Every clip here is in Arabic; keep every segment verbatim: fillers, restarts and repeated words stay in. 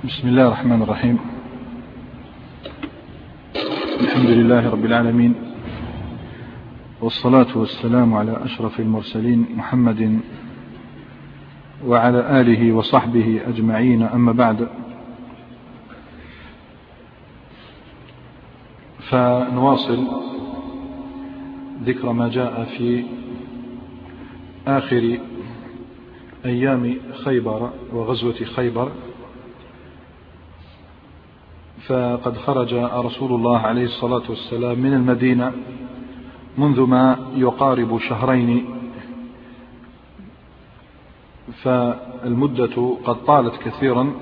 بسم الله الرحمن الرحيم. الحمد لله رب العالمين، والصلاة والسلام على أشرف المرسلين محمد وعلى آله وصحبه أجمعين، أما بعد، فنواصل ذكر ما جاء في آخر أيام خيبر وغزوة خيبر. فقد خرج رسول الله عليه الصلاة والسلام من المدينة منذ ما يقارب شهرين، فالمدة قد طالت كثيرا،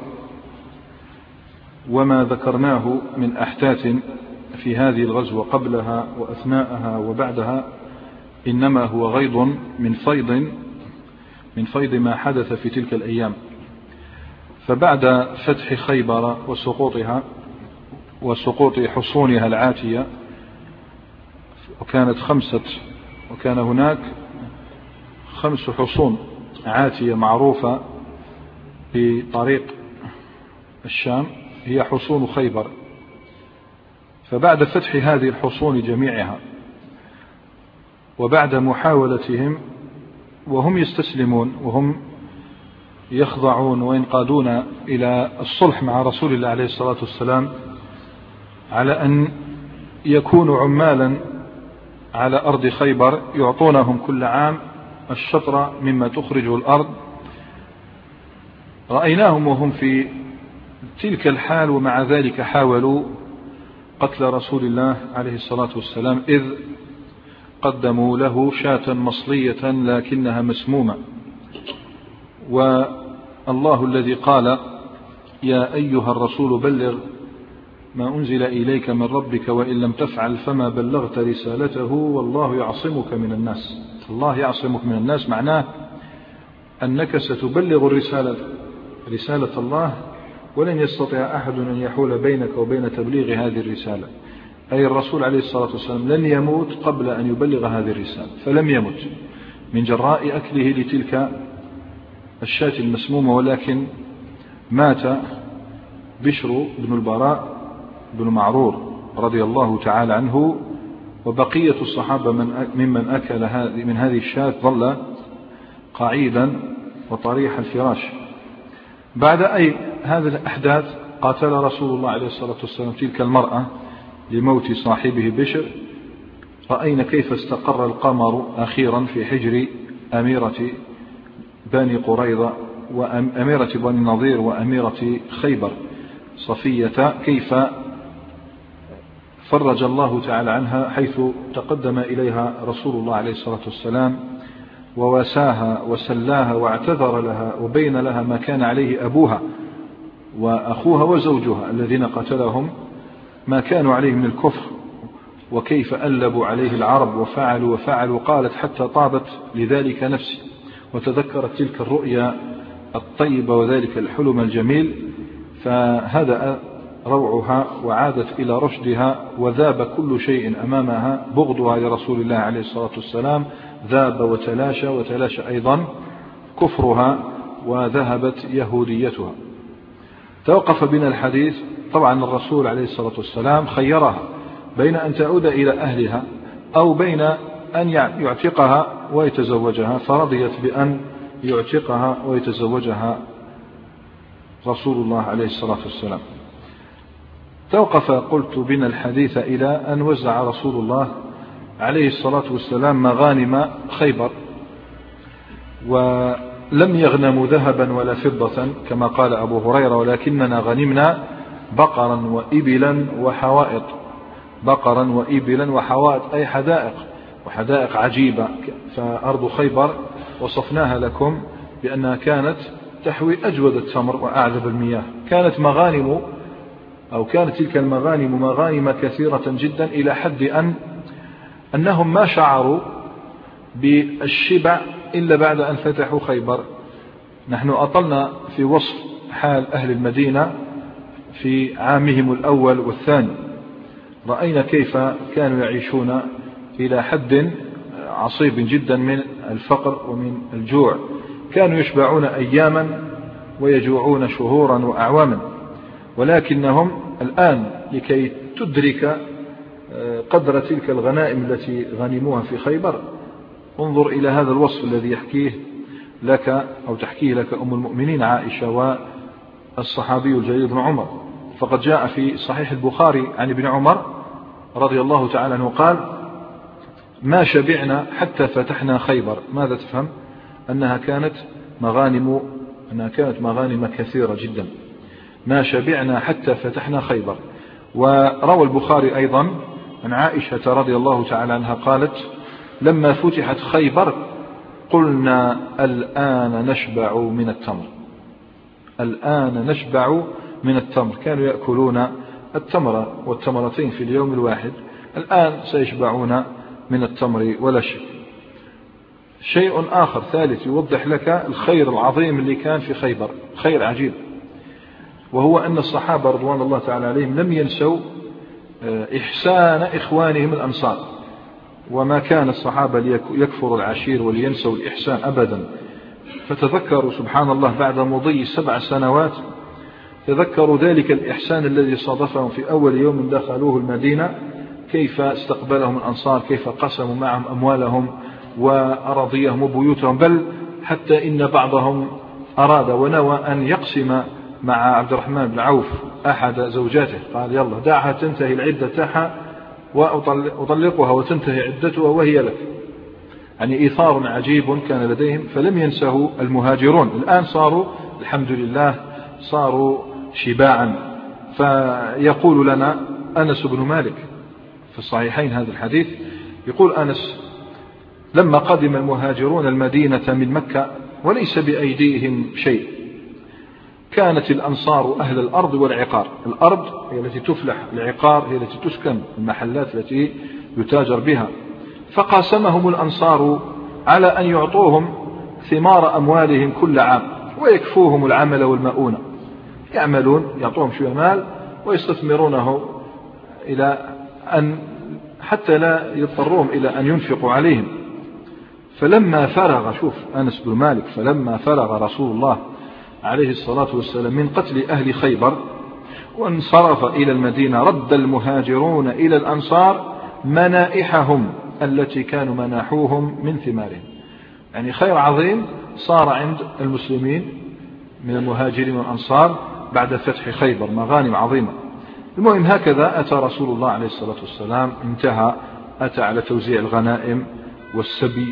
وما ذكرناه من أحداث في هذه الغزوة قبلها وأثناءها وبعدها إنما هو غيض من فيض من فيض ما حدث في تلك الأيام. فبعد فتح خيبر وسقوطها وسقوط حصونها العاتية، وكانت خمسة وكان هناك خمس حصون عاتية معروفة في طريق الشام، هي حصون خيبر. فبعد فتح هذه الحصون جميعها، وبعد محاولتهم وهم يستسلمون وهم يخضعون وينقادون إلى الصلح مع رسول الله عليه الصلاة والسلام على أن يكونوا عمالا على أرض خيبر يعطونهم كل عام الشطر مما تخرجه الأرض، رأيناهم وهم في تلك الحال، ومع ذلك حاولوا قتل رسول الله عليه الصلاة والسلام، إذ قدموا له شاة مصلية لكنها مسمومة. والله الذي قال: يا أيها الرسول بلغ ما أنزل إليك من ربك وإن لم تفعل فما بلغت رسالته والله يعصمك من الناس. الله يعصمك من الناس معناه أنك ستبلغ الرسالة رسالة الله، ولن يستطيع أحد أن يحول بينك وبين تبليغ هذه الرسالة. أي الرسول عليه الصلاة والسلام لن يموت قبل أن يبلغ هذه الرسالة، فلم يمت من جراء أكله لتلك الشاة المسمومة، ولكن مات بشر بن البراء بن معرور رضي الله تعالى عنه، وبقية الصحابة من ممن أكل من هذه الشاة ظل قعيدا وطريح الفراش. بعد أي هذه الأحداث قاتل رسول الله عليه الصلاة والسلام تلك المرأة لموت صاحبه بشر. رأينا كيف استقر القمر أخيرا في حجر أميرة بني قريظة وأميرة بني النضير وأميرة خيبر صفية، كيف فرج الله تعالى عنها حيث تقدم إليها رسول الله عليه الصلاة والسلام وواساها وسلاها واعتذر لها وبين لها ما كان عليه أبوها وأخوها وزوجها الذين قتلهم، ما كانوا عليه من الكفر، وكيف ألبوا عليه العرب وفعلوا وفعلوا. قالت: حتى طابت لذلك نفسي، وتذكرت تلك الرؤيا الطيبة وذلك الحلم الجميل، فهدأ روعها وعادت إلى رشدها، وذاب كل شيء أمامها. بغضها لرسول الله عليه الصلاة والسلام ذاب وتلاشى، وتلاشى أيضا كفرها، وذهبت يهوديتها. توقف بنا الحديث. طبعا الرسول عليه الصلاة والسلام خيرها بين أن تعود إلى أهلها أو بين أن يعتقها ويتزوجها، فرضيت بأن يعتقها ويتزوجها رسول الله عليه الصلاة والسلام. توقف قلت بنا الحديث إلى أن وزع رسول الله عليه الصلاة والسلام مغانم خيبر، ولم يغنموا ذهبا ولا فضة كما قال أبو هريرة، ولكننا غنمنا بقرا وإبلا وحوائط. بقرا وإبلا وحوائط أي حدائق، وحدائق عجيبة. فأرض خيبر وصفناها لكم بأنها كانت تحوي أجود التمر وأعذب المياه. كانت مغانم أو كانت تلك المغانم مغانم كثيرة جدا، إلى حد أن أنهم ما شعروا بالشبع إلا بعد أن فتحوا خيبر. نحن أطلنا في وصف حال أهل المدينة في عامهم الأول والثاني، رأينا كيف كانوا يعيشون إلى حد عصيب جدا من الفقر ومن الجوع. كانوا يشبعون أياما ويجوعون شهورا وأعواما. ولكنهم الآن لكي تدرك قدر تلك الغنائم التي غنموها في خيبر انظر إلى هذا الوصف الذي يحكيه لك أو تحكيه لك أم المؤمنين عائشة والصحابي الجليل بن عمر. فقد جاء في صحيح البخاري عن ابن عمر رضي الله تعالى عنه قال: ما شبعنا حتى فتحنا خيبر. ماذا تفهم؟ أنها كانت مغانم أنها كانت مغانم كثيرة جدا. ما شبعنا حتى فتحنا خيبر. وروى البخاري أيضا عن عائشة رضي الله تعالى عنها قالت: لما فتحت خيبر قلنا الآن نشبع من التمر. الآن نشبع من التمر. كانوا يأكلون التمر والتمرتين في اليوم الواحد، الآن سيشبعون من التمر ولا شيء. شيء آخر ثالث يوضح لك الخير العظيم اللي كان في خيبر، خير عجيب، وهو أن الصحابة رضوان الله تعالى عليهم لم ينسوا إحسان إخوانهم الأنصار. وما كان الصحابة ليكفروا العشير ولينسوا الإحسان أبدا. فتذكروا سبحان الله بعد مضي سبع سنوات تذكروا ذلك الإحسان الذي صادفهم في أول يوم دخلوه المدينة، كيف استقبلهم الأنصار، كيف قسموا معهم أموالهم وأراضيهم وبيوتهم، بل حتى إن بعضهم أراد ونوى أن يقسم مع عبد الرحمن بن عوف أحد زوجاته، قال: يلا دعها تنتهي العدة تاعها وأطلقها وتنتهي عدتها وهي لك. يعني إيثار عجيب كان لديهم، فلم ينسه المهاجرون. الآن صاروا الحمد لله صاروا شباعا. فيقول لنا أنس بن مالك في الصحيحين هذا الحديث، يقول أنس: لما قدم المهاجرون المدينة من مكة وليس بأيديهم شيء، كانت الأنصار أهل الأرض والعقار. الأرض هي التي تفلح، العقار هي التي تسكن، المحلات التي يتاجر بها. فقاسمهم الأنصار على أن يعطوهم ثمار أموالهم كل عام ويكفوهم العمل والمؤونة. يعملون، يعطوهم شوية مال ويستثمرونه إلى أن حتى لا يضطرون إلى أن ينفقوا عليهم. فلما فرغ، شوف أنس بن مالك، فلما فرغ رسول الله عليه الصلاة والسلام من قتل أهل خيبر وانصرف إلى المدينة، رد المهاجرون إلى الأنصار منائحهم التي كانوا مناحوهم من ثمارهم. يعني خير عظيم صار عند المسلمين من المهاجرين والأنصار بعد فتح خيبر، مغانم عظيمة. المهم هكذا أتى رسول الله عليه الصلاة والسلام، انتهى، أتى على توزيع الغنائم والسبي،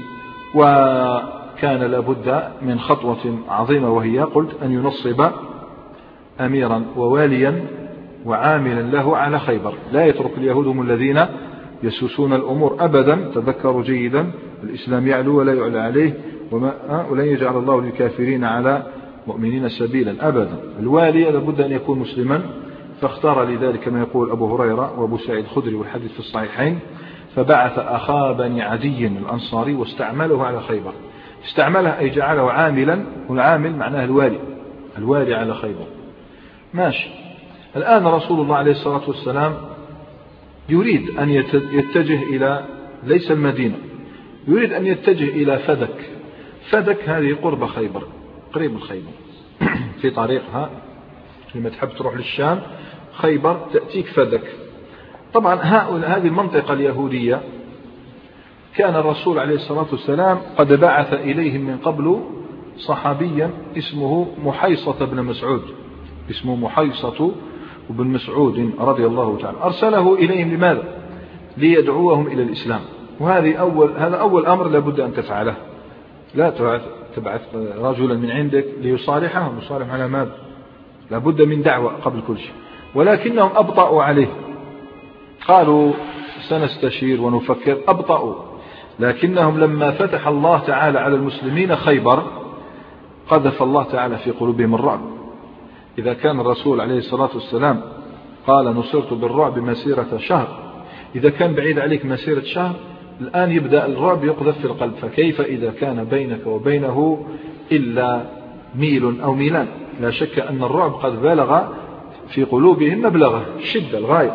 وكان لابد من خطوة عظيمة، وهي قلت أن ينصب أميرا وواليا وعاملا له على خيبر. لا يترك اليهود هم الذين يسوسون الأمور أبدا. تذكروا جيدا: الإسلام يعلو ولا يعلى عليه، وما ولن يجعل الله للكافرين على مؤمنين سبيلا أبدا. الوالي لابد أن يكون مسلما، فاختار لذلك كما يقول أبو هريرة وأبو سعيد الخدري والحديث في الصحيحين: فبعث أخا بني عدي الأنصاري واستعمله على خيبر. استعمله أي جعله عاملا، والعامل معناه الوالي، الوالي على خيبر. ماشي. الآن رسول الله عليه الصلاة والسلام يريد أن يتجه إلى ليس المدينة، يريد أن يتجه إلى فدك. فدك هذه قرب خيبر، قريب الخيبر في طريقها لما تحب تروح للشام خيبر تأتيك فدك. طبعا هذه المنطقة اليهودية كان الرسول عليه الصلاة والسلام قد بعث إليهم من قبل صحابيا اسمه محيصة بن مسعود، اسمه محيصة بن مسعود رضي الله تعالى، أرسله إليهم لماذا؟ ليدعوهم إلى الإسلام. وهذه أول هذا أول أمر لابد أن تفعله. لا تبعث رجلا من عندك ليصالحهم، يصالح على ماذا؟ لابد من دعوة قبل كل شيء. ولكنهم أبطأوا عليه، قالوا سنستشير ونفكر، أبطأوا. لكنهم لما فتح الله تعالى على المسلمين خيبر قذف الله تعالى في قلوبهم الرعب. إذا كان الرسول عليه الصلاة والسلام قال نصرت بالرعب مسيرة شهر، إذا كان بعيد عليك مسيرة شهر، الآن يبدأ الرعب يقذف في القلب. فكيف إذا كان بينك وبينه إلا ميل أو ميلان؟ لا شك أن الرعب قد بلغ في قلوبهم مبلغه الشدة الغاية.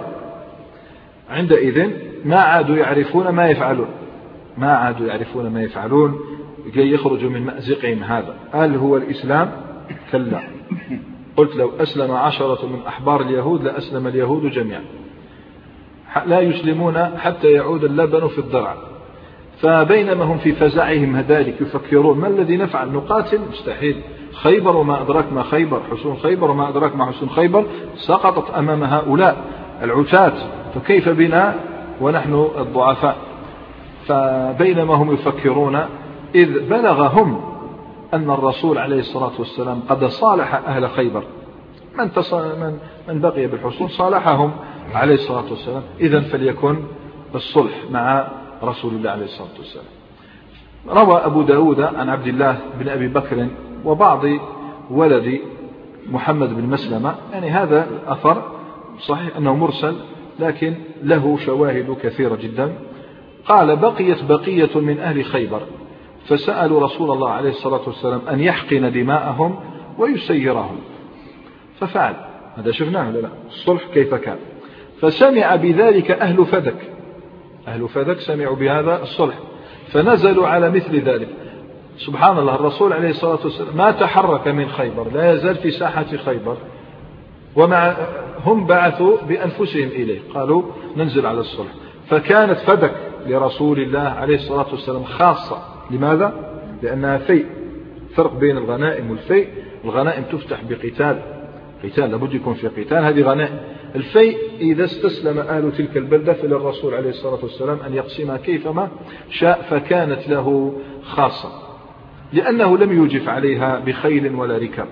عندئذ ما عادوا يعرفون ما يفعلون، ما عادوا يعرفون ما يفعلون كي يخرجوا من مأزقهم هذا. هل هو الإسلام؟ كلا. قلت لو أسلم عشرة من أحبار اليهود لأسلم اليهود جميعا، لا يسلمون حتى يعود اللبن في الضرع. فبينما هم في فزعهم هذلك يفكرون ما الذي نفعل، نقاتل؟ مستحيل، خيبر وما أدراك ما خيبر، حصون خيبر وما أدراك ما حصون خيبر سقطت أمام هؤلاء العتاة، فكيف بنا ونحن الضعفاء؟ فبينما هم يفكرون إذ بلغهم أن الرسول عليه الصلاة والسلام قد صالح أهل خيبر، من, من, من بقي بالحصول صالحهم عليه الصلاة والسلام، إذن فليكن الصلح مع رسول الله عليه الصلاة والسلام. روى أبو داود عن عبد الله بن أبي بكر وبعض ولد محمد بن مسلمة، يعني هذا الأثر صحيح أنه مرسل لكن له شواهد كثيرة جدا. قال بقيت بقية من أهل خيبر فسألوا رسول الله عليه الصلاة والسلام أن يحقن دماءهم ويسيرهم، ففعل. هذا شفناه لا لا الصلح كيف كان. فسمع بذلك أهل فدك، أهل فدك سمعوا بهذا الصلح فنزلوا على مثل ذلك. سبحان الله، الرسول عليه الصلاة والسلام ما تحرك من خيبر، لا يزال في ساحة خيبر، ومع هم بعثوا بأنفسهم إليه قالوا ننزل على الصلح. فكانت فدك لرسول الله عليه الصلاة والسلام خاصة. لماذا؟ لأنها فيء، فرق بين الغنائم والفيء. الغنائم تفتح بقتال، قتال لابد يكون في قتال، هذه غنائم. الفيء إذا استسلم أهل تلك البلدة فللرسول عليه الصلاة والسلام أن يقسمها كيفما شاء، فكانت له خاصة لأنه لم يوجف عليها بخيل ولا ركاب.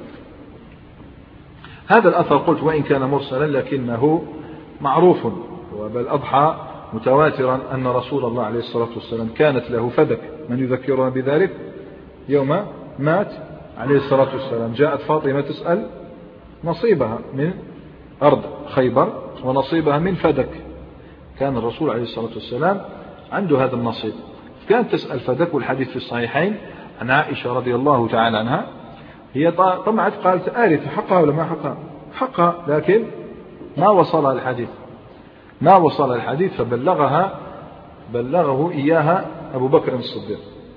هذا الأثر قلت وإن كان مرسلا لكنه معروف، وبل أضحى متواترا أن رسول الله عليه الصلاة والسلام كانت له فدك. من يذكرنا بذلك؟ يوم مات عليه الصلاة والسلام جاءت فاطمة تسأل نصيبها من أرض خيبر ونصيبها من فدك، كان الرسول عليه الصلاة والسلام عنده هذا النصيب، كانت تسأل فدك. والحديث في الصحيحين عن عائشة رضي الله تعالى عنها، هي طمعت قالت آرث حقها ولا ما حقها؟ حقها، لكن ما وصلها الحديث، ما وصل الحديث فبلغها بلغه إياها أبو بكر الصديق.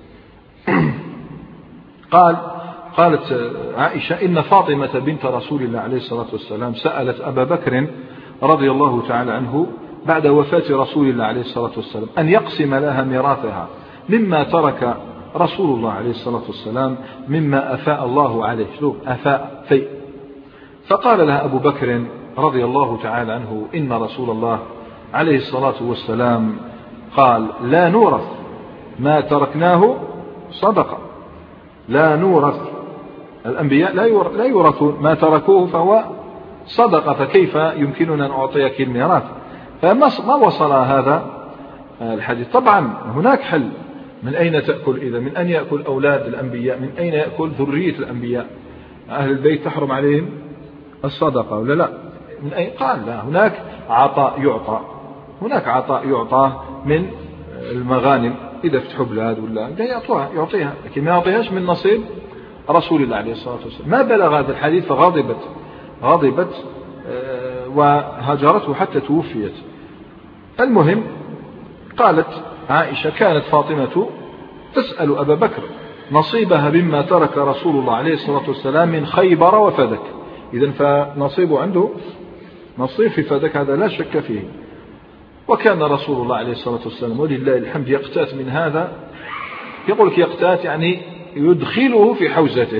قال قالت عائشة إن فاطمة بنت رسول الله عليه الصلاة والسلام سألت أبا بكر رضي الله تعالى عنه بعد وفاة رسول الله عليه الصلاة والسلام أن يقسم لها ميراثها مما ترك رسول الله عليه الصلاة والسلام مما أفاء الله عليه، شوف أفاء في. فقال لها أبو بكر رضي الله تعالى عنه إن رسول الله عليه الصلاة والسلام قال لا نورث ما تركناه صدقة، لا نورث، الأنبياء لا يورثون ما تركوه فهو صدقة، فكيف يمكننا أن أعطيك الميراث؟ فما وصل هذا الحديث. طبعا هناك حل، من أين تأكل إذا؟ من أن يأكل أولاد الأنبياء؟ من أين يأكل ذرية الأنبياء؟ أهل البيت تحرم عليهم الصدقة ولا لا؟ من أين؟ قال لا، هناك عطاء يعطى، هناك عطاء يعطى من المغانم إذا فتحوا بلاد ولا يعطوها يعطيها، لكن ما يعطيهاش من نصيب رسول الله عليه الصلاة والسلام. ما بلغ هذا الحديث فغضبت غضبت وهجرته حتى توفيت. المهم قالت عائشة كانت فاطمة تسأل أبا بكر نصيبها مما ترك رسول الله عليه الصلاة والسلام من خيبر وفدك، إذن فنصيبه عنده نصيب في فدك، هذا لا شك فيه. وكان رسول الله عليه الصلاة والسلام ولله الحمد يقتات من هذا، يقول لك يقتات يعني يدخله في حوزته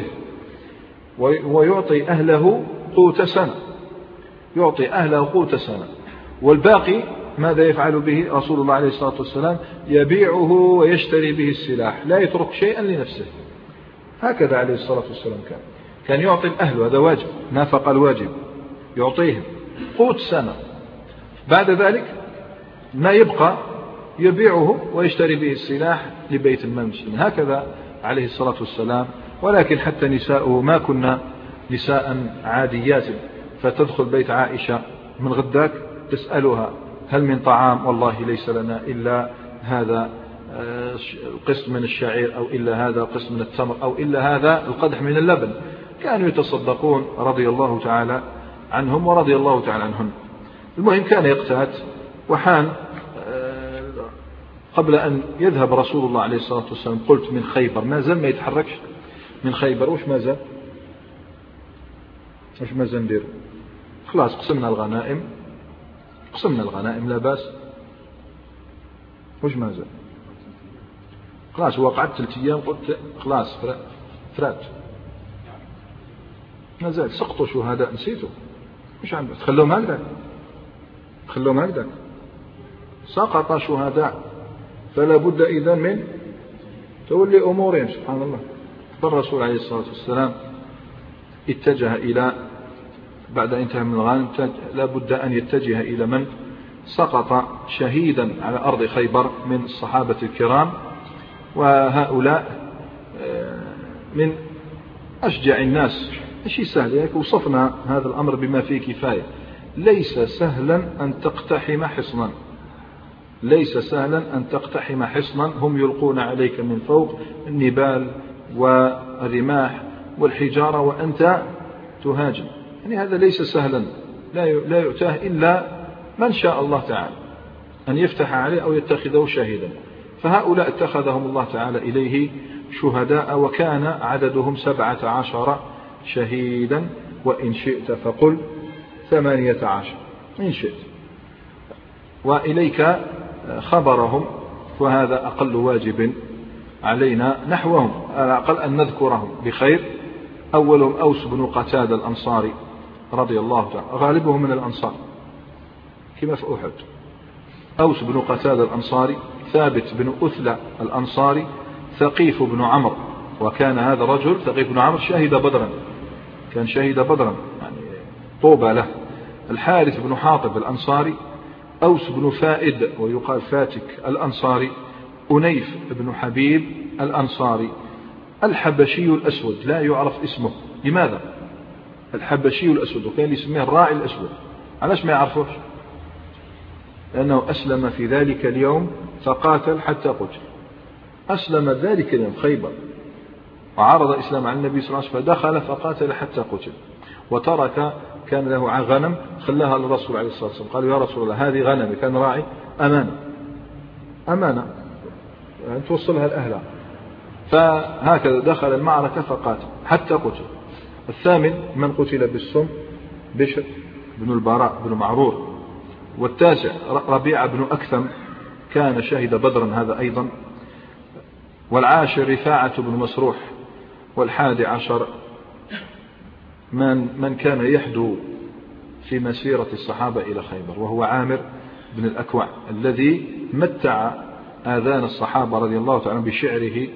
ويعطي أهله قوت سنة، يعطي أهله قوت سنة، والباقي ماذا يفعل به رسول الله عليه الصلاة والسلام؟ يبيعه ويشتري به السلاح، لا يترك شيئا لنفسه. هكذا عليه الصلاة والسلام كان كان يعطي الأهل، هذا واجب، نافق الواجب، يعطيهم قوت سنة، بعد ذلك ما يبقى يبيعه ويشتري به السلاح لبيت المال المسلمين. هكذا عليه الصلاة والسلام. ولكن حتى نساؤه ما كنا نساء عاديات، فتدخل بيت عائشة من غداك تسألها هل من طعام؟ والله ليس لنا إلا هذا القسط من الشعير، أو إلا هذا القسط من التمر، أو إلا هذا القدح من اللبن. كانوا يتصدقون رضي الله تعالى عنهم ورضي الله تعالى عنهم. المهم كان يقتات. وحان قبل أن يذهب رسول الله عليه الصلاة والسلام قلت من خيبر، ما زال ما يتحركش من خيبر، وش ما زال واش مازال نديرو؟ خلاص قسمنا الغنائم، قسمنا الغنائم لا باس. واش مازال؟ خلاص وقعت ثلاث ايام قلت خلاص فرات، مازال سقطوا شهداء نسيتوا. واش عندك تخلوهم هكذاك؟ تخلوهم هكذاك؟ سقط شهداء، فلا بد إذن من تولي أمورهم. سبحان الله. فالرسول عليه الصلاة والسلام اتجه إلى بعد انتهى من الغنم لا بد أن يتجه إلى من سقط شهيدا على أرض خيبر من الصحابة الكرام، وهؤلاء من أشجع الناس. شيء سهل، يعني وصفنا هذا الأمر بما فيه كفاية. ليس سهلا أن تقتحم حصنا، ليس سهلا أن تقتحم حصنا هم يلقون عليك من فوق النبال والرماح والحجارة وأنت تهاجم. يعني هذا ليس سهلا، لا يؤتاه إلا من شاء الله تعالى أن يفتح عليه أو يتخذه شاهدا. فهؤلاء اتخذهم الله تعالى إليه شهداء، وكان عددهم سبعة عشر شهيدا، وإن شئت فقل ثمانية عشر إن شئت. وإليك خبرهم، وهذا أقل واجب علينا نحوهم، على الأقل أن نذكرهم بخير. أولهم أوس بن قتادة الأنصاري رضي الله تعالى، غالبهم من الأنصار كما في أحد. أوس بن قتادة الأنصاري، ثابت بن أثلى الأنصاري، ثقيف بن عمرو، وكان هذا الرجل ثقيف بن عمرو شهد بدرا، كان شهد بدرا يعني طوبى له. الحارث بن حاطب الأنصاري، أوس بن فائد ويقال فاتك الأنصاري، أنيف بن حبيب الأنصاري. الحبشي الأسود لا يعرف اسمه. لماذا؟ الحبشي الأسود، وكان يسميه الراعي الأسود. علاش ما يعرفوش؟ لأنه أسلم في ذلك اليوم فقاتل حتى قتل. أسلم ذلك اليوم خيبر وعرض إسلام على النبي صلى الله عليه وسلم، فدخل فقاتل حتى قتل، وترك كان له غنم خلاها للرسول عليه الصلاة والسلام. قالوا يا رسول الله هذه غنمي، كان راعي أمانة أمانة أن توصلها لأهلها. فهكذا دخل المعركة فقاتل حتى قتل. الثامن من قتل بالسم بشر بن البراء بن معرور. والتاسع ربيعة بن أكثم كان شهد بدرا هذا أيضا. والعاشر رفاعة بن مسروح. والحادي عشر من, من كان يحدو في مسيرة الصحابة إلى خيبر، وهو عامر بن الأكوع الذي متع آذان الصحابة رضي الله تعالى بشعره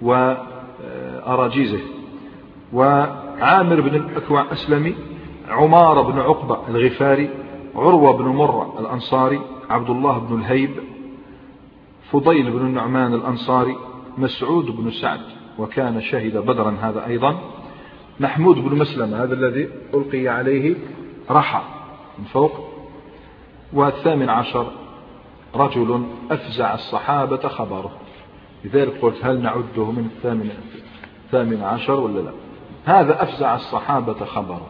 وأراجيزه. وعامر بن الأكوع أسلمي. عمار بن عقبة الغفاري. عروة بن مرة الأنصاري. عبد الله بن الهيب. فضيل بن النعمان الأنصاري. مسعود بن سعد وكان شهد بدرا هذا أيضا. محمود بن مسلمة هذا الذي ألقي عليه رحى من فوق. والثامن عشر رجل أفزع الصحابة خبره، لذلك قلت هل نعده من الثامن الثامن عشر ولا لا؟ هذا أفزع الصحابة خبره.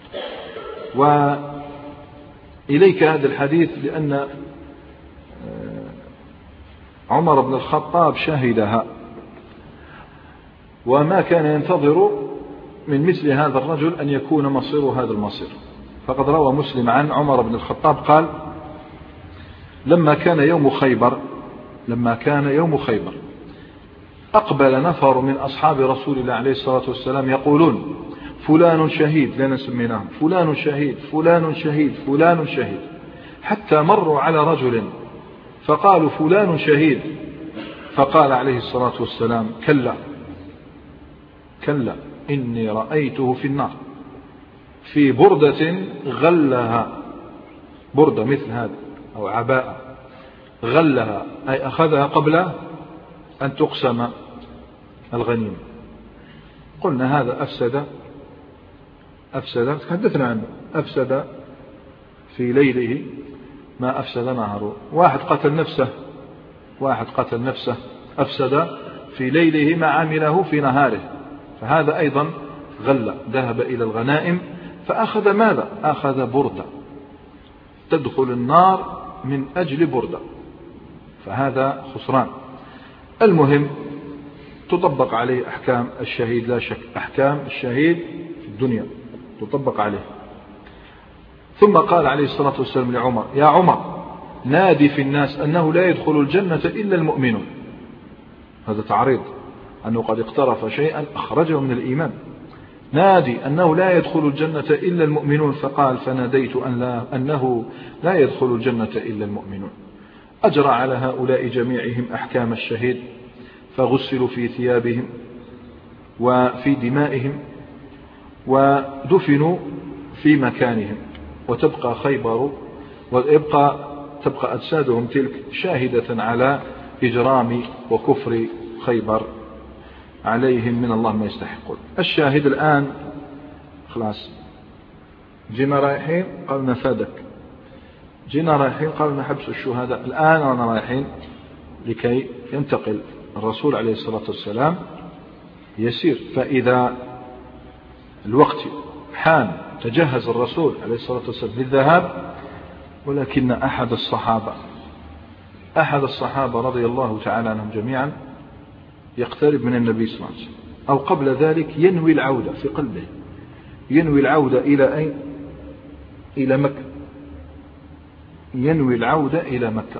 وإليك هذا الحديث لأن عمر بن الخطاب شهدها، وما كان ينتظر من مثل هذا الرجل أن يكون مصير هذا المصير. فقد روى مسلم عن عمر بن الخطاب قال لما كان يوم خيبر لما كان يوم خيبر أقبل نفر من أصحاب رسول الله عليه الصلاة والسلام يقولون فلان شهيد، لنا سميناهم فلان شهيد فلان شهيد فلان شهيد، حتى مروا على رجل فقالوا فلان شهيد، فقال عليه الصلاة والسلام كلا كلا إني رأيته في النار في بردة غلها، بردة مثل هذا أو عباءة غلها أي أخذها قبل أن تقسم الغنيمة. قلنا هذا أفسد أفسد تحدثنا عنه أفسد في ليله ما أفسد نهاره. واحد قتل نفسه واحد قتل نفسه أفسد في ليله ما عمله في نهاره، فهذا أيضا غل، ذهب إلى الغنائم فأخذ ماذا؟ أخذ بردة تدخل النار من أجل بردة، فهذا خسران. المهم تطبق عليه أحكام الشهيد لا شك، أحكام الشهيد في الدنيا تطبق عليه. ثم قال عليه الصلاة والسلام لعمر: يا عمر نادي في الناس أنه لا يدخل الجنة إلا المؤمنون. هذا تعريض أنه قد اقترف شيئا أخرجه من الإيمان. نادي أنه لا يدخل الجنة إلا المؤمنون، فقال: فناديت أن لا أنه لا يدخل الجنة إلا المؤمنون. أجرى على هؤلاء جميعهم أحكام الشهيد، فغسلوا في ثيابهم وفي دمائهم ودفنوا في مكانهم، وتبقى خيبر ويبقى تبقى أجسادهم تلك شاهدة على إجرام وكفر خيبر، عليهم من الله ما يستحقون. الشاهد الآن خلاص، جينا رايحين قالنا فادك، جينا رايحين قالنا حبس الشهداء، الآن أنا رايحين لكي ينتقل الرسول عليه الصلاة والسلام يسير. فإذا الوقت حان تجهز الرسول عليه الصلاة والسلام للذهاب، ولكن أحد الصحابة أحد الصحابة رضي الله تعالى عنهم جميعا يقترب من النبي صلى الله عليه وسلم، أو قبل ذلك ينوي العودة في قلبه، ينوي العودة إلى أين؟ إلى مكة، ينوي العودة إلى مكة.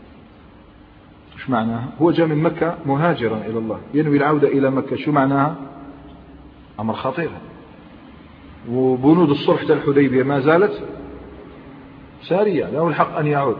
شو معناها؟ هو جاء من مكة مهاجرا إلى الله، ينوي العودة إلى مكة، شو معناها؟ أمر خطير. وبنود الصلح الحديبية ما زالت سارية، له الحق أن يعود.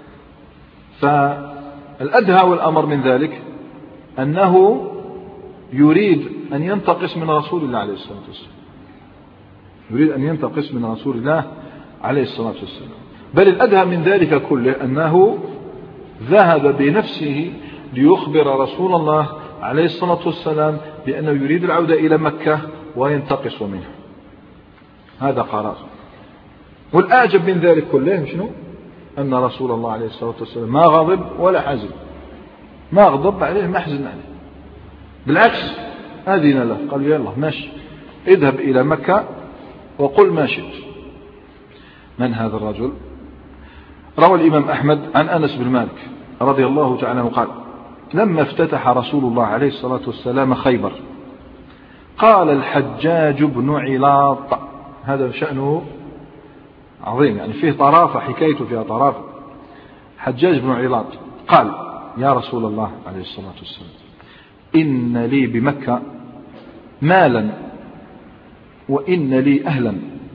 فالأدهى والأمر من ذلك أنه يريد أن ينتقص من رسول الله عليه الصلاة والسلام، يريد أن ينتقص من رسول الله عليه الصلاة والسلام. بل الأدهى من ذلك كله أنه ذهب بنفسه ليخبر رسول الله عليه الصلاة والسلام بأنه يريد العودة إلى مكة وينتقص منه. هذا قرار. والأعجب من ذلك كله شنو؟ أن رسول الله عليه الصلاة والسلام ما غضب ولا حزن، ما غضب عليه ما حزن عليه، بالعكس أذن له، قال: يلا ماشي، اذهب إلى مكة وقل ما شئت. من هذا الرجل؟ روى الإمام أحمد عن أنس بن مالك رضي الله تعالى عنه قال: لما افتتح رسول الله عليه الصلاة والسلام خيبر، قال الحجاج بن علاط، هذا شأنه عظيم، يعني فيه طرافة، حكايته فيها طرافة. حجاج بن علاط قال: يا رسول الله عليه الصلاة والسلام، إن لي بمكة مالا وإن لي أهلا،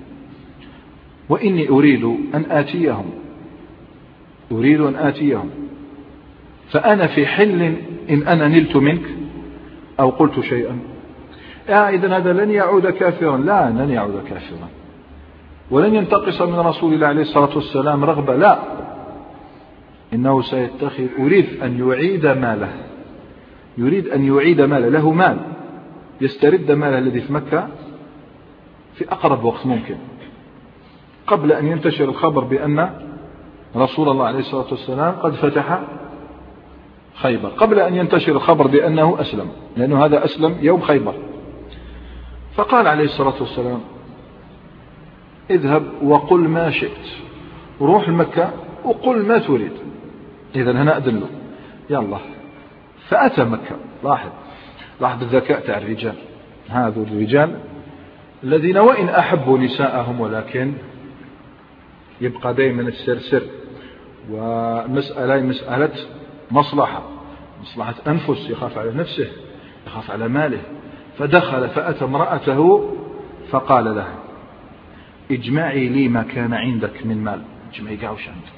وإني أريد أن آتيهم أريد أن آتيهم فأنا في حل إن أنا نلت منك أو قلت شيئا. آه إذن هذا لن يعود كافرا، لا، لن يعود كافرا، ولن ينتقص من رسول الله عليه الصلاة والسلام رغبة، لا، إنه سيتخذ، أريد أن يعيد ماله، يريد أن يعيد ماله، له مال، يسترد ماله الذي في مكة في أقرب وقت ممكن، قبل أن ينتشر الخبر بأن رسول الله عليه الصلاة والسلام قد فتح خيبر، قبل أن ينتشر الخبر بأنه أسلم، لأنه هذا أسلم يوم خيبر. فقال عليه الصلاة والسلام: اذهب وقل ما شئت، روح مكة وقل ما تريد. إذن هنا أذن له، يلا. فأتى مكة. لاحظ لاحظ الذكاء تاع الرجال، هذا الرجال الذين وإن أحبوا نساءهم ولكن يبقى دائما السر سر، ومسألة مسألة مصلحة، مصلحة أنفس، يخاف على نفسه، يخاف على ماله. فدخل فأتى امرأته فقال لها: اجمعي لي ما كان عندك من مال، اجمعي قاوش عندك،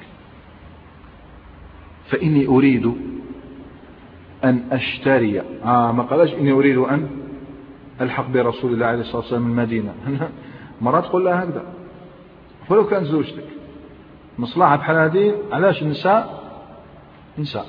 فإني أريد أن أشتري. آه ما قالش إني أريد أن ألحق برسول الله عليه الصلاة والسلام من المدينة. مرات تقول لها هكذا، ولو كان زوجتك مصلحة بحال هذه، علاش النساء نساء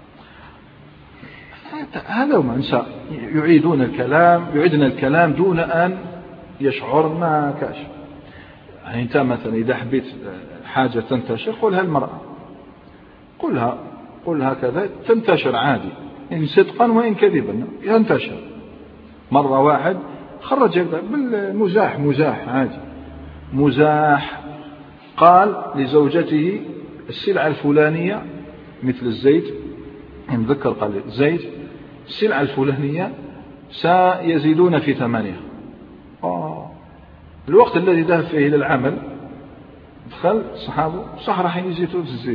هذا هم نساء يعيدون الكلام، يعيدن الكلام دون أن يشعر ما كاش. يعني أنت مثلا إذا حبيت حاجة تنتشر قلها المرأة، قلها قلها كذا تنتشر عادي، إن صدقا وإن كذبا ينتشر. مرة واحد خرج بالمزاح، مزاح عادي، مزاح، قال لزوجته: السلعة الفلانية مثل الزيت، نذكر قال زيت، السلعة الفلانية سيزيدون في ثمنها. آه الوقت الذي ذهب فيه إلى العمل دخل الصحابة صح رايحين يزيتوا في الزيت.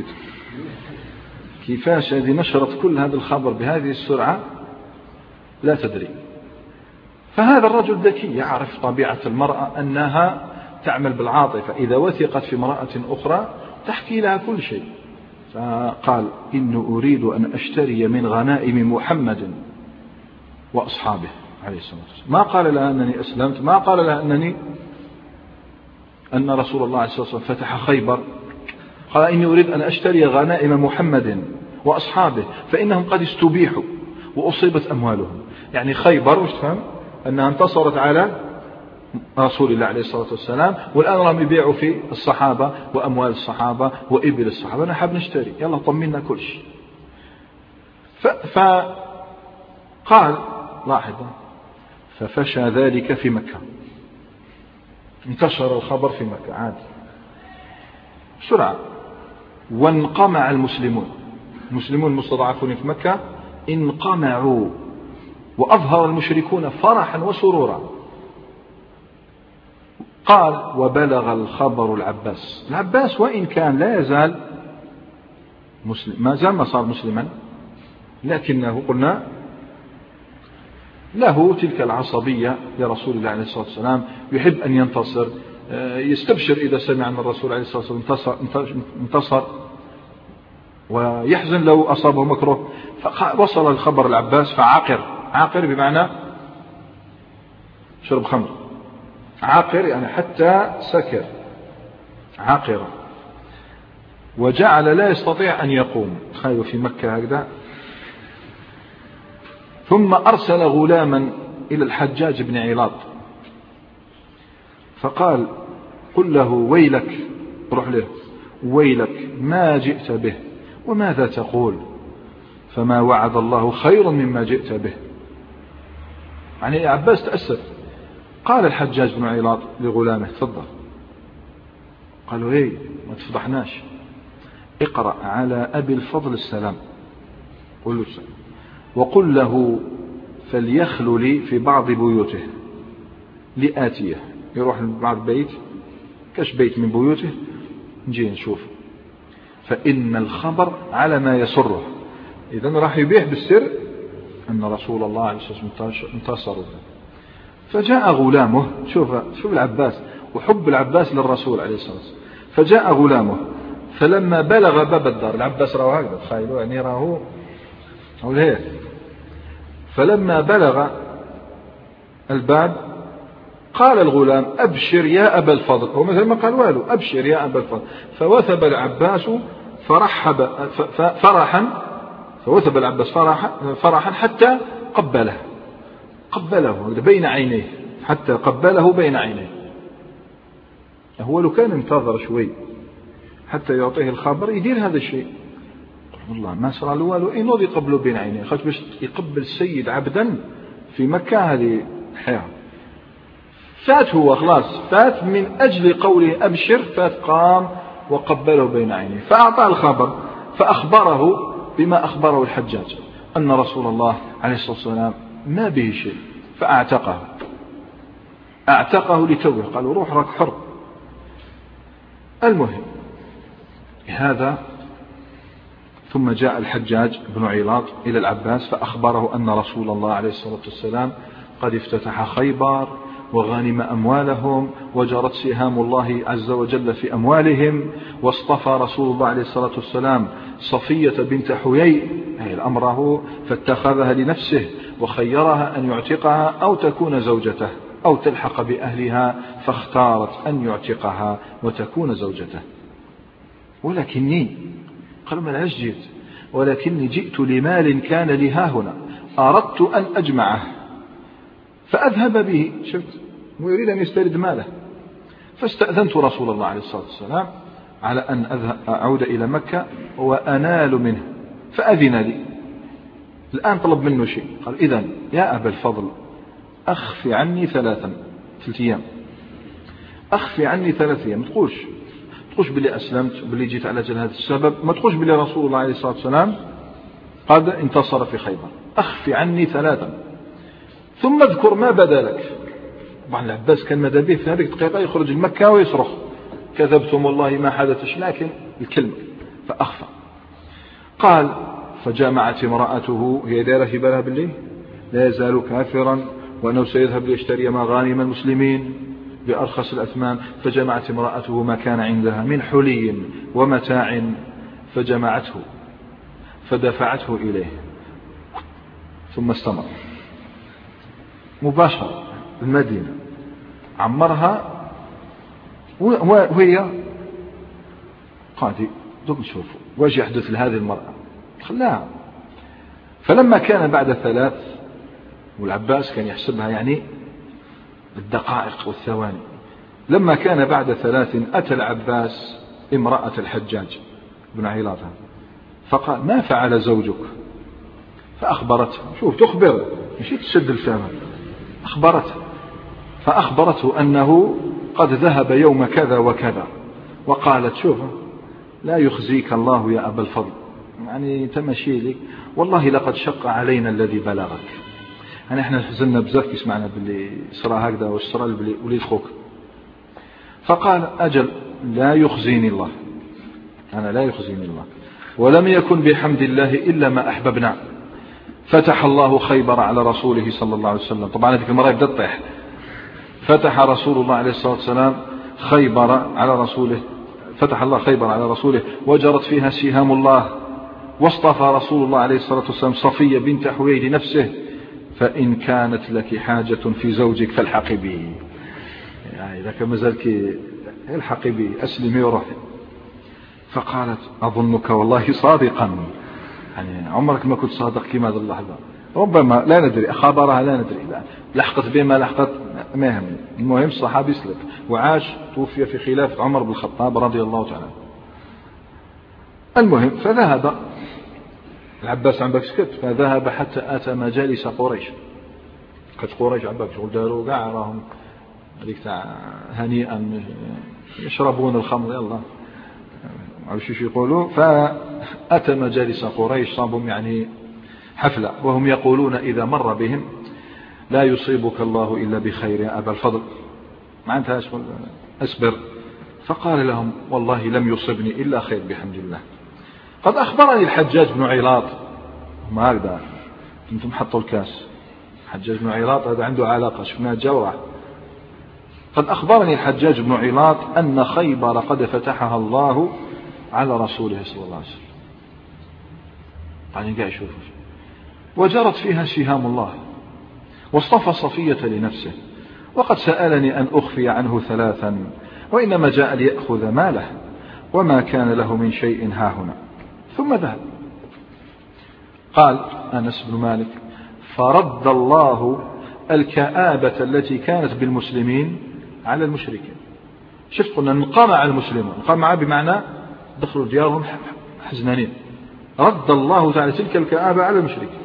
كيفاش هذه نشرت كل هذا الخبر بهذه السرعة لا تدري. فهذا الرجل ذكي يعرف طبيعة المرأة أنها تعمل بالعاطفة، إذا وثقت في امرأة أخرى تحكي لها كل شيء. فقال إن أريد أن أشتري من غنائم محمد وأصحابه عليه الصلاة والسلام. ما قال لها أنني أسلمت، ما قال لها أنني أن رسول الله عليه الصلاة والسلام فتح خيبر. قال إني أريد أن أشتري غنائم محمد وأصحابه فإنهم قد استبيحوا وأصيبت أموالهم. يعني خيبر وش فهم أنها انتصرت على رسول الله عليه الصلاة والسلام، والآن راهم يبيعوا في الصحابة وأموال الصحابة وإبل الصحابة. أنا حاب نشتري، يلا طمنا كل شيء. فقال لاحظا ففشى ذلك في مكة، انتشر الخبر في مكة عاد بسرعة، وانقمع المسلمون، المسلمون المستضعفون في مكة انقمعوا، وأظهر المشركون فرحا وسرورا. قال وبلغ الخبر العباس. العباس وإن كان لا يزال مسلم، ما زال ما صار مسلما، لكنه قلنا له تلك العصبية لرسول الله عليه الصلاة والسلام، يحب أن ينتصر، يستبشر إذا سمع أن الرسول عليه الصلاة والسلام انتصر, انتصر ويحزن لو أصابه مكروه. فوصل الخبر العباس فعاقر، عاقر بمعنى شرب خمر، عاقر يعني حتى سكر، عاقرة، وجعل لا يستطيع أن يقوم. تخيلوا في مكة هكذا. ثم أرسل غلاما إلى الحجاج بن علاط فقال قل له ويلك، روح له ويلك ما جئت به وماذا تقول؟ فما وعد الله خيرا مما جئت به. يعني عباس تأسف. قال الحجاج بن علاط لغلامه تفضل. قالوا ايه ما تفضحناش، اقرأ على أبي الفضل السلام، قل له السلام، وقل له فليخلو لي في بعض بيوته لآتيه، يروح لبعض بيت كاش بيت من بيوته نجي نشوف، فإن الخبر على ما يسره. إذن راح يبيح بالسر أن رسول الله عليه الصلاة والسلام انتصر. فجاء غلامه، شوف شوف العباس وحب العباس للرسول عليه الصلاة والسلام. فجاء غلامه فلما بلغ باب الدار، العباس راه هكذا تخيلوا يعني راهو هو، فلما بلغ الباب قال الغلام أبشر يا أبا الفضل، هو مثل ما قال والو أبشر يا أبا الفضل. فوثب العباس فرحب فرحا فوثب العباس فرحا, فرحا حتى قبله قبله بين عينيه، حتى قبله بين عينيه. هو لو كان انتظر شوي حتى يعطيه الخبر يدير هذا الشيء، والله ما صار له والو إيه نوض يقبله بين عينيه، خاطر باش يقبل السيد عبدا في مكة هذه حياة. فات هو خلاص فات من أجل قوله أبشر، فات قام وقبله بين عينيه، فأعطاه الخبر فأخبره بما أخبره الحجاج أن رسول الله عليه الصلاة والسلام ما به شيء، فأعتقه أعتقه لتوه، قالوا روح راك حر. المهم هذا. ثم جاء الحجاج بن علاط إلى العباس فأخبره أن رسول الله عليه الصلاة والسلام قد افتتح خيبر وغنم أموالهم وجرت سهام الله عز وجل في أموالهم، واصطفى رسول الله عليه الصلاة والسلام صفية بنت حيي أي الأمره فاتخذها لنفسه وخيرها أن يعتقها أو تكون زوجته أو تلحق بأهلها، فاختارت أن يعتقها وتكون زوجته. ولكني قال ما لاش جئت، ولكني جئت لمال كان لي هاهنا أردت أن أجمعه فأذهب به، شفت ويريد أن يسترد ماله. فاستأذنت رسول الله عليه الصلاة والسلام على أن أذهب أعود إلى مكة وأنال منه، فأذن لي. الآن طلب منه شيء، قال إذن يا أبا الفضل أخفي عني ثلاثا ثلاث أيام، أخفي عني ثلاث أيام، ما تقولش تقولش بلي أسلمت بلي جيت على جل هذا السبب، ما تقولش بلي رسول الله عليه الصلاة والسلام قد انتصر في خيبر، أخفي عني ثلاثا ثم اذكر ما بدا لك. طبعا العباس كان ماذا به في هذه الدقيقة يخرج المكة ويصرخ كذبتم والله ما حدثش، لكن الكلمة فأخفى. قال فجمعت امرأته، هي دائرة في بالها بالليل لا يزال كافرا وأنه سيذهب ليشتري مغانم المسلمين بأرخص الأثمان، فجمعت امرأته ما كان عندها من حلي ومتاع فجمعته فدفعته إليه، ثم استمر مباشرة المدينة عمرها وهي قاعدة دوب نشوفوا واش يحدث لهذه المرأة خلاها. فلما كان بعد ثلاث، والعباس كان يحسبها يعني الدقائق والثواني، لما كان بعد ثلاث أتى العباس امرأة الحجاج بن عيلاط فقال ما فعل زوجك؟ فأخبرته، شوف تخبر مش تشد الفم، أخبرته فأخبرته أنه قد ذهب يوم كذا وكذا، وقالت شوف لا يخزيك الله يا أبا الفضل، يعني تمشي لي والله لقد شق علينا الذي بلغك، يعني احنا حزننا بزاف كي سمعنا باللي صرا هكذا واش صرا باللي وليد خوك. فقال أجل لا يخزيني الله، أنا لا يخزيني الله، ولم يكن بحمد الله إلا ما أحببنا. فتح الله خيبر على رسوله صلى الله عليه وسلم، طبعا هذيك المرة يبدأ تطيح. فتح رسول الله عليه الصلاة والسلام خيبر على رسوله، فتح الله خيبر على رسوله وجرت فيها سهام الله، واصطفى رسول الله عليه الصلاة والسلام صفية بنت حويل نفسه، فإن كانت لك حاجة في زوجك فالحقي به، يعني إذا كان مازالك الحقي به أسلمي وروحي. فقالت أظنك والله صادقا، يعني عمرك ما كنت صادق كما هذه اللحظة، ربما لا ندري خبرها لا ندري، لا لحقت بما لحقت ما يهم، المهم الصحابي سلك وعاش توفي في خلافة عمر بن الخطاب رضي الله تعالى. المهم فذهب العباس عن باك سكت، فذهب حتى أتى مجالس قريش. قد قريش عباك شغل داروا قاع راهم هذيك تاع هنيئا يشربون الخمر يلا عرفوا شو يقولوا. فأتى مجالس قريش صابهم يعني حفلة، وهم يقولون إذا مر بهم لا يصيبك الله إلا بخير يا أبا الفضل، ما أنت أصبر. فقال لهم والله لم يصبني إلا خير بحمد الله. قد أخبرني الحجاج بن عيلاط، ما هكذا أنتم حطوا الكاس، حجاج بن عيلاط هذا عنده علاقة شفناها جورة. قد أخبرني الحجاج بن عيلاط أن خيبر قد فتحها الله على رسوله صلى الله عليه وسلم، يعني قاعد يشوف، وجرت فيها سهام الله، واصطفى صفية لنفسه، وقد سألني أن أخفي عنه ثلاثا، وإنما جاء ليأخذ ماله وما كان له من شيء هاهنا، ثم ذهب. قال أنس بن مالك فرد الله الكآبة التي كانت بالمسلمين على المشركين. شفت قلنا انقمع المسلمون، انقمع بمعنى دخلوا ديارهم حزنانين، رد الله تعالى تلك الكآبة على المشركين،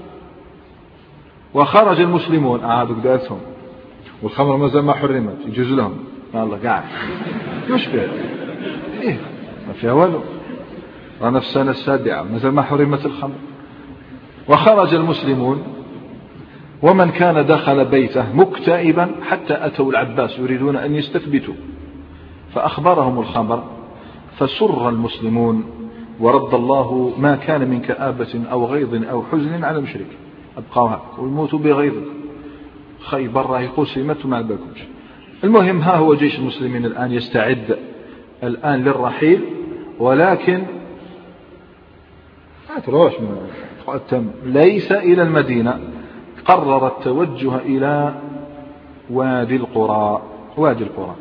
وخرج المسلمون أعادوا قداتهم، والخمر ما زال ما حرمت يجوز لهم، ما الله قاعد يشبه إيه ما فيها والو، رانا في السنة السابعة ما زال ما حرمت الخمر. وخرج المسلمون ومن كان دخل بيته مكتئبا حتى أتوا العباس يريدون أن يستثبتوا، فأخبرهم الخبر فسر المسلمون، ورد الله ما كان من كآبة أو غيظ أو حزن على المشرك، أبقوها والموت بغيظ. خيبر راهي قسمت مع الباكوش. المهم ها هو جيش المسلمين الآن يستعد الآن للرحيل، ولكن ما تروش من ليس إلى المدينة، قرر التوجه إلى وادي القرى. وادي القرى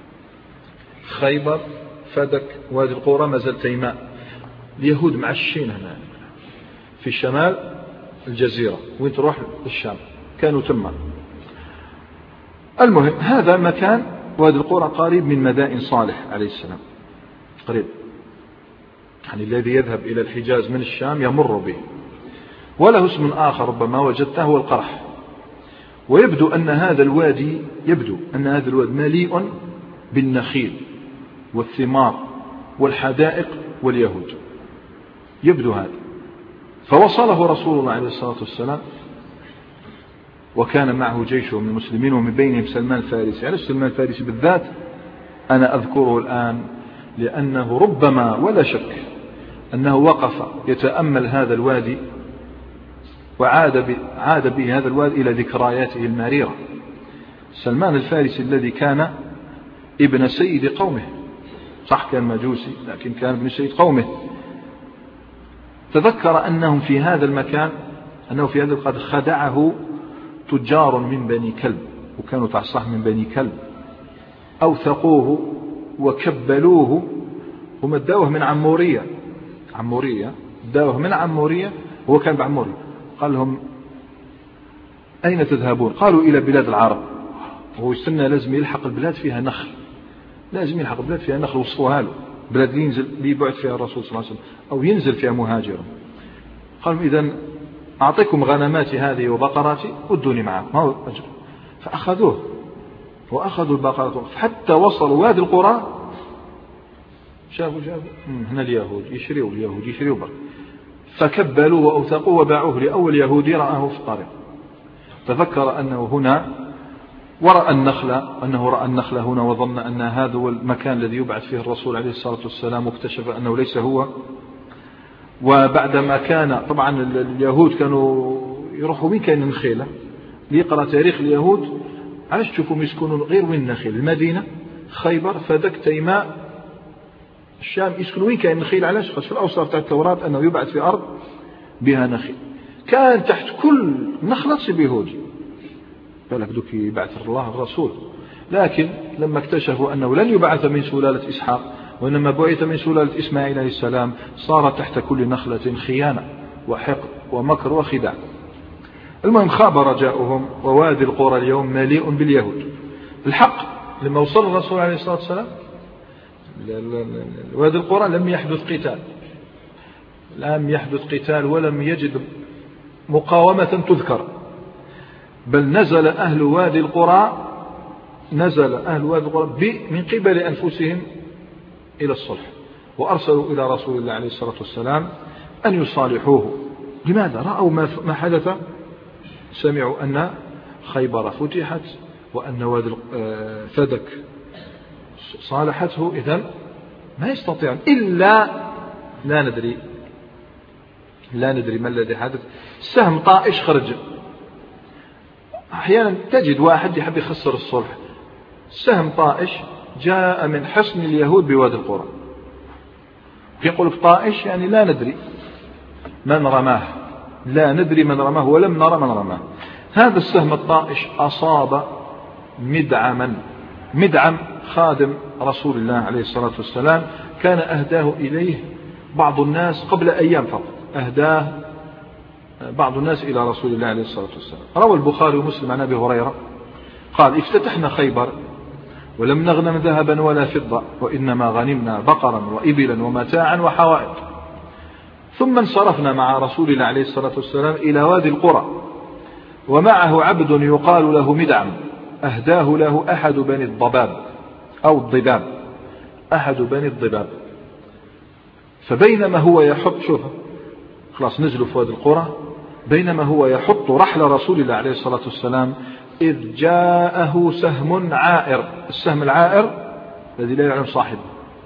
خيبر فدك، وادي القرى ما زال تيماء، اليهود معشين هنا في الشمال الجزيرة، وين تروح الشام كانوا تما. المهم هذا مكان وادي القرى قريب من مدائن صالح عليه السلام، قريب، يعني الذي يذهب إلى الحجاز من الشام يمر به. وله اسم آخر ربما وجدته هو القرح. ويبدو أن هذا الوادي يبدو أن هذا الوادي مليء بالنخيل والثمار والحدائق واليهود، يبدو هذا. فوصله رسول الله عليه الصلاة والسلام وكان معه جيشه من المسلمين ومن بينهم سلمان الفارسي. علاش سلمان الفارسي بالذات أنا أذكره الآن؟ لأنه ربما ولا شك أنه وقف يتأمل هذا الوادي وعاد عاد به هذا الوادي إلى ذكرياته المريرة. سلمان الفارسي الذي كان ابن سيد قومه، صح كان مجوسي لكن كان ابن سيد قومه، تذكر أنهم في هذا المكان أنه في هذا قد خدعه تجار من بني كلب، وكانوا تعصح من بني كلب، أوثقوه وكبلوه ومداوه من عمورية عمورية داوه من عمورية، هو كان بعمورية. قال لهم أين تذهبون؟ قالوا إلى بلاد العرب. وهو يستنى لازم يلحق البلاد فيها نخل، لازم يلحق البلاد فيها نخل وصفوها له، بلاد ينزل ليبعث فيها الرسول صلى الله عليه وسلم أو ينزل فيها مهاجرا. قالوا إذن أعطيكم غنماتي هذه وبقراتي ودوني معكم، ما هو أجر. فأخذوه وأخذوا البقرات حتى وصلوا وادي القرى، شافوا شافوا هنا اليهود يشريوا اليهود يشريوا بر، فكبلوا وأوثقوا وباعوه لأول يهودي رآه في الطريق. تذكر أنه هنا ورأى النخلة، أنه رأى النخلة هنا وظن أن هذا هو المكان الذي يبعث فيه الرسول عليه الصلاة والسلام، واكتشف أنه ليس هو. وبعدما كان طبعا اليهود كانوا يروحوا وين كان النخيلة، ليقرأ تاريخ اليهود علاش تشوفوا يسكنون غير وين النخيل، المدينة خيبر فدك تيماء الشام يسكنوا وين كان النخيل. علاش؟ خاص في الأوصاف تاع التوراة أنه يبعث في أرض بها نخيل، كان تحت كل نخلة تصيب يهودي، بالك دوك يبعث الله الرسول. لكن لما اكتشفوا أنه لن يبعث من سلالة إسحاق وإنما بعث من سلالة إسماعيل عليه السلام، صار تحت كل نخلة خيانة وحقد ومكر وخداع. المهم خاب رجاؤهم، ووادي القرى اليوم مليء باليهود. الحق لما وصل الرسول عليه الصلاة والسلام وادي القرى لم يحدث قتال، لم يحدث قتال ولم يجد مقاومة تذكر، بل نزل أهل وادي القرى نزل أهل وادي القرى من قبل أنفسهم إلى الصلح، وأرسلوا إلى رسول الله عليه الصلاة والسلام أن يصالحوه. لماذا؟ رأوا ما حدث، سمعوا أن خيبر فتحت وأن وادي فدك صالحته، إذن ما يستطيع إلا لا ندري لا ندري ما الذي حدث. سهم طائش خرج. أحيانا تجد واحد يحب يخسر الصلح. سهم طائش جاء من حصن اليهود بوادي القرى، يقول طائش يعني لا ندري من رماه، لا ندري من رماه ولم نرى من رماه. هذا السهم الطائش أصاب مدعما، مدعم خادم رسول الله عليه الصلاة والسلام، كان أهداه إليه بعض الناس قبل أيام فقط، أهداه بعض الناس إلى رسول الله عليه الصلاة والسلام. روى البخاري ومسلم عن أبي هريرة قال: افتتحنا خيبر ولم نغنم ذهبا ولا فضة، وإنما غنمنا بقرا وإبلا ومتاعا وحوائط، ثم انصرفنا مع رسول الله عليه الصلاة والسلام إلى وادي القرى، ومعه عبد يقال له مدعم، أهداه له أحد بني الضباب أو الضباب أحد بني الضباب. فبينما هو يحط، شوف خلاص نزلوا في وادي القرى، بينما هو يحط رحل رسول الله عليه الصلاة والسلام إذ جاءه سهم عائر، السهم العائر الذي لا يعلم صاحبه،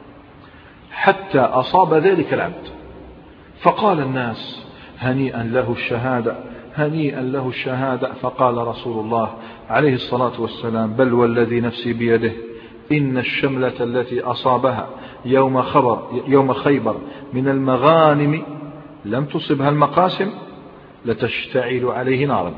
حتى أصاب ذلك العبد. فقال الناس: هنيئا له الشهادة، هنيئا له الشهادة. فقال رسول الله عليه الصلاة والسلام: بل والذي نفسي بيده إن الشملة التي أصابها يوم خبر يوم خيبر من المغانم لم تصبها المقاسم لتشتعل عليه نارا.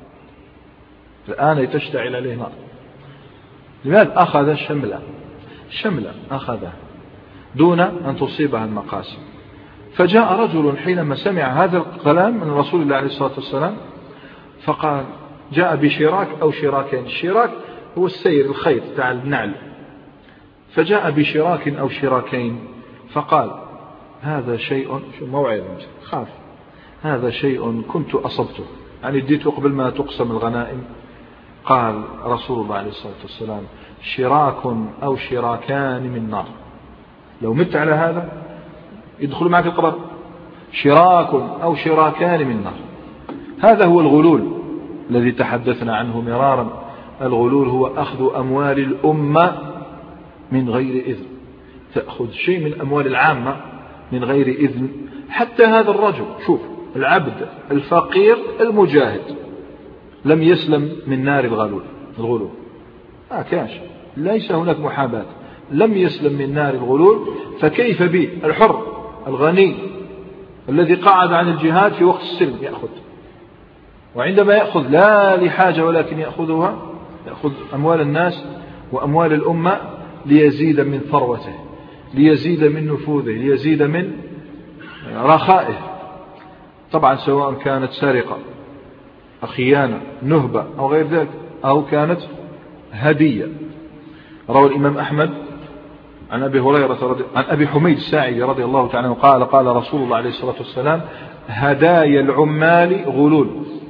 الآن تشتعل عليه نار. لماذا؟ أخذ الشملة، شملة أخذها دون أن تصيبها المقاسم. فجاء رجل حينما سمع هذا الكلام من رسول الله عليه الصلاة والسلام فقال، جاء بشراك أو شراكين، الشراك هو السير الخيط تاع النعل، فجاء بشراك أو شراكين فقال: هذا شيء، شو موعظة خاف، هذا شيء كنت أصبته، يعني اديته قبل ما تقسم الغنائم. قال رسول الله عليه الصلاة والسلام: شراك أو شراكان من نار، لو مت على هذا يدخل معك القبر. شراك أو شراكان من نار، هذا هو الغلول، الذي تحدثنا عنه مرارا. الغلول هو أخذ أموال الأمة من غير إذن، تأخذ شيء من أموال العامة من غير إذن. حتى هذا الرجل، شوف، العبد الفقير المجاهد لم يسلم من نار الغلول الغلول آه كاش، ليس هناك محاباة، لم يسلم من نار الغلول، فكيف به الحر الغني الذي قعد عن الجهاد في وقت السلم يأخذ؟ وعندما يأخذ لا لحاجة ولكن يأخذها، يأخذ أموال الناس وأموال الأمة ليزيد من ثروته، ليزيد من نفوذه، ليزيد من رخائه. طبعا سواء كانت سرقة، خيانة، نهبة أو غير ذلك، أو كانت هدية. روى الإمام أحمد عن أبي هريرة رضي... عن أبي حميد الساعدي رضي الله تعالى عنه قال قال رسول الله عليه الصلاة والسلام: هدايا العمال غلول.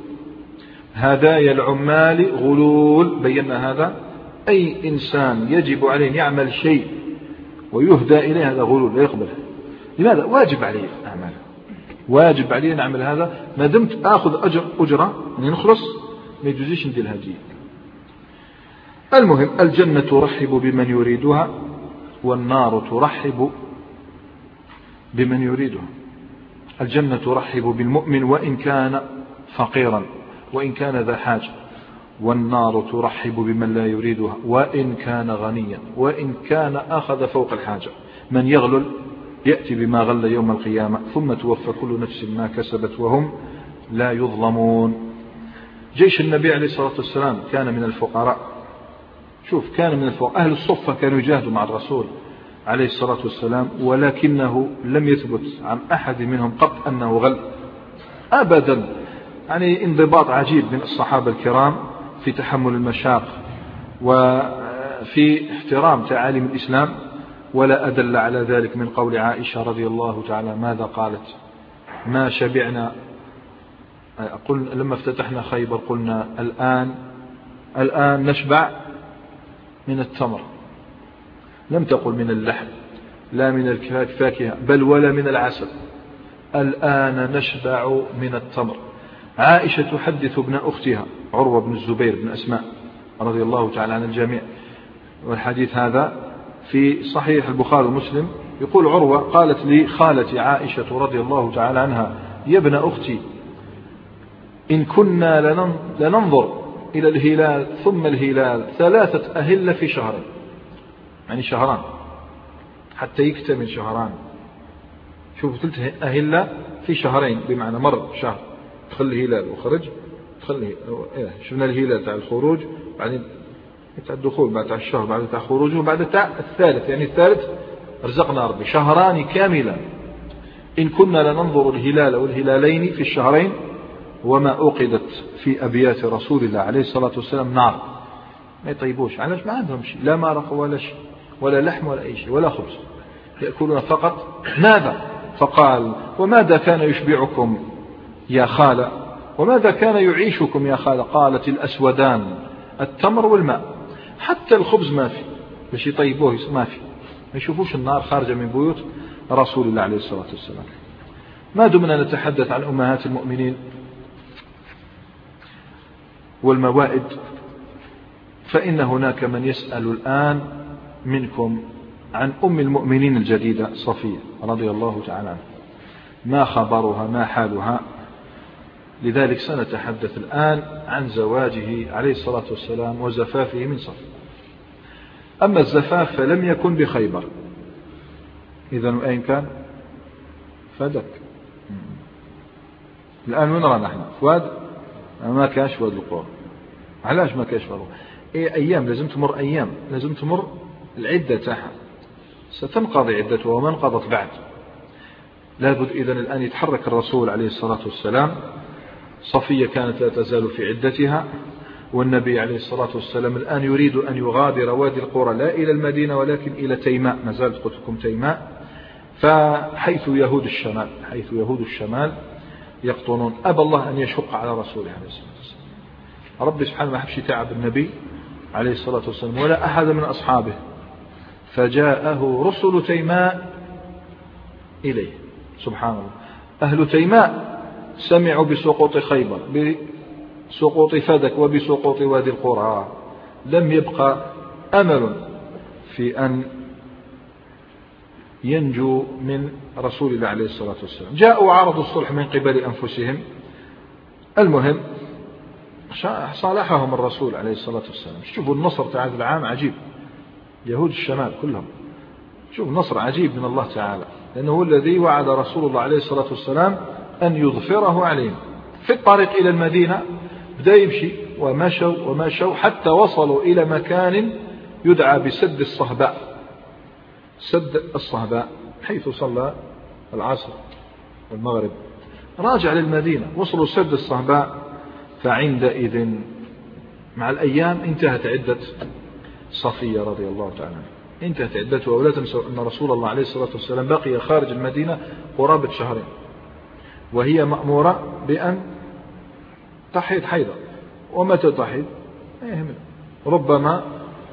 هدايا العمال غلول. بينا هذا، أي إنسان يجب عليه أن يعمل شيء ويهدى إليه هذا غلول لا يقبله. لماذا؟ واجب عليه أعماله، واجب عليه أن أعمل هذا ما دمت آخذ أجر أجرة أن نخلص ما يجوزيش ندير الهدية. المهم، الجنة ترحب بمن يريدها والنار ترحب بمن يريدها. الجنة ترحب بالمؤمن وإن كان فقيرا وإن كان ذا حاجة، والنار ترحب بمن لا يريدها وإن كان غنيا وإن كان أخذ فوق الحاجة. من يغلل يأتي بما غل يوم القيامة ثم توفى كل نفس ما كسبت وهم لا يظلمون. جيش النبي عليه الصلاة والسلام كان من الفقراء. شوف، كان من الفقراء. أهل الصفة كانوا يجاهدوا مع الرسول عليه الصلاة والسلام، ولكنه لم يثبت عن أحد منهم قط أنه غل أبدا. يعني انضباط عجيب من الصحابة الكرام في تحمل المشاق وفي احترام تعاليم الإسلام. ولا أدل على ذلك من قول عائشة رضي الله تعالى ماذا قالت: ما شبعنا، قل لما افتتحنا خيبر قلنا الآن الآن نشبع من التمر، لم تقل من اللحم لا من الفاكهة بل ولا من العسل، الآن نشبع من التمر. عائشة تحدث ابن أختها عروة بن الزبير بن أسماء رضي الله تعالى عن الجميع، والحديث هذا في صحيح البخاري ومسلم. يقول عروة: قالت لي خالتي عائشة رضي الله تعالى عنها: يا ابن أختي، إن كنا لننظر إلى الهلال ثم الهلال ثلاثة أهلة في شهرين، يعني شهران حتى يكتمل شهران. شوفوا، ثلاثة أهلة في شهرين، بمعنى مر شهر دخل الهلال وخرج، دخل شفنا الهلال تاع الخروج، بعدين تاع الدخول، بعد تاع الشهر، بعد تاع خروجه، بعد تاع الثالث، يعني الثالث رزقنا ربي شهران كاملا. إن كنا لننظر الهلال والهلالين في الشهرين وما أوقدت في أبيات رسول الله عليه الصلاة والسلام نار، ما يطيبوش. علاش؟ ما عندهم شيء، لا مرق ولا شيء ولا لحم ولا أي شيء ولا خبز، يأكلون فقط. ماذا؟ فقال: وماذا كان يشبعكم يا خالة؟ وماذا كان يعيشكم يا خالة؟ قالت: الأسودان، التمر والماء. حتى الخبز ما في باش يطيبوه، ما في، ما يشوفوش النار خارجة من بيوت رسول الله عليه الصلاة والسلام. ما دمنا نتحدث عن أمهات المؤمنين والموائد، فإن هناك من يسأل الآن منكم عن أم المؤمنين الجديدة صفية رضي الله تعالى عنها، ما خبرها، ما حالها. لذلك سنتحدث الآن عن زواجه عليه الصلاة والسلام وزفافه من صفية. أما الزفاف فلم يكن بخيبر، إذن أين كان؟ فدك. الآن وين رانا نحن؟ فؤاد؟ ما كانش فؤاد القرى. علاش ما كانش فؤاد؟ إيه، أيام لازم تمر، أيام لازم تمر العدة تاعها، ستنقضي عدتها وما انقضت بعد. لابد إذن الآن يتحرك الرسول عليه الصلاة والسلام. صفية كانت لا تزال في عدتها، والنبي عليه الصلاة والسلام الآن يريد أن يغادر وادي القرى، لا إلى المدينة ولكن إلى تيماء، ما زالت قلت لكم تيماء، فحيث يهود الشمال، حيث يهود الشمال يقطنون. أبى الله أن يشق على رسوله عليه الصلاة والسلام. ربي سبحانه ما حبش تعب النبي عليه الصلاة والسلام ولا أحد من أصحابه، فجاءه رسل تيماء إليه. سبحان الله، أهل تيماء سمعوا بسقوط خيبر، بسقوط فدك وبسقوط وادي القرى لم يبقى أمل في أن ينجو من رسول الله عليه الصلاة والسلام. جاءوا عرضوا الصلح من قبل أنفسهم. المهم صالحهم الرسول عليه الصلاة والسلام. شوفوا النصر تاع هذا العام عجيب، يهود الشمال كلهم، شوف نصر عجيب من الله تعالى، لأنه هو الذي وعد رسول الله عليه الصلاة والسلام أن يظفره عليهم. في الطريق إلى المدينة بدأ يمشي ومشوا ومشوا حتى وصلوا إلى مكان يدعى بسد الصهباء. سد الصهباء حيث صلى العصر والمغرب. راجع للمدينة، وصلوا سد الصهباء، فعندئذ مع الأيام انتهت عدة صفية رضي الله تعالى عنها، انتهت عدتها. ولا تنسوا أن رسول الله عليه الصلاة والسلام بقي خارج المدينة قرابة شهرين، وهي مأمورة بأن تحيض حيضا. ومتى تحيض؟ ربما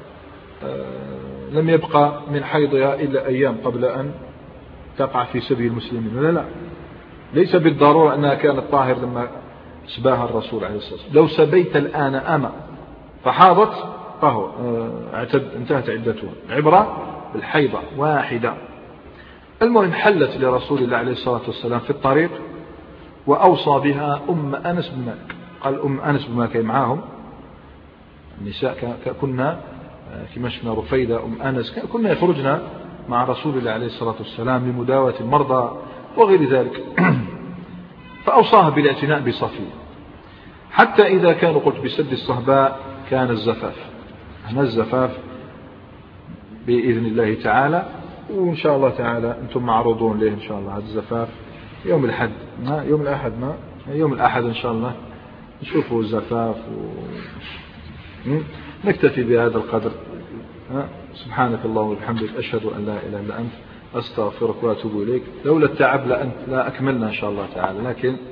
لم يبقى من حيضها إلا أيام قبل أن تقع في سبي المسلمين. لا لا، ليس بالضرورة أنها كانت طاهر لما سباها الرسول عليه الصلاة والسلام. لو سبيت الآن أما فحاضت فهو انتهت عدتها. عبرة بالحيضة واحدة. المهم حلت لرسول الله عليه الصلاة والسلام في الطريق، وأوصى بها أم أنس بن مالك. قال أم أنس بن مالك معاهم النساء، كنا كما شفنا رفيدة أم أنس كنا يخرجنا مع رسول الله عليه الصلاة والسلام لمداوة المرضى وغير ذلك. فأوصاها بالاعتناء بصفية، حتى إذا كانوا قلت بسد الصهباء كان الزفاف. هنا الزفاف بإذن الله تعالى، وإن شاء الله تعالى أنتم معروضون له إن شاء الله. هذا الزفاف يوم الأحد، ما يوم الأحد ما يوم الأحد إن شاء الله نشوفوا الزفاف و... نكتفي بهذا القدر. سبحانك اللهم وبحمدك، أشهد أن لا إله إلا أنت، أستغفرك وأتوب إليك. لولا التعب لأنت لا أكملنا إن شاء الله تعالى، لكن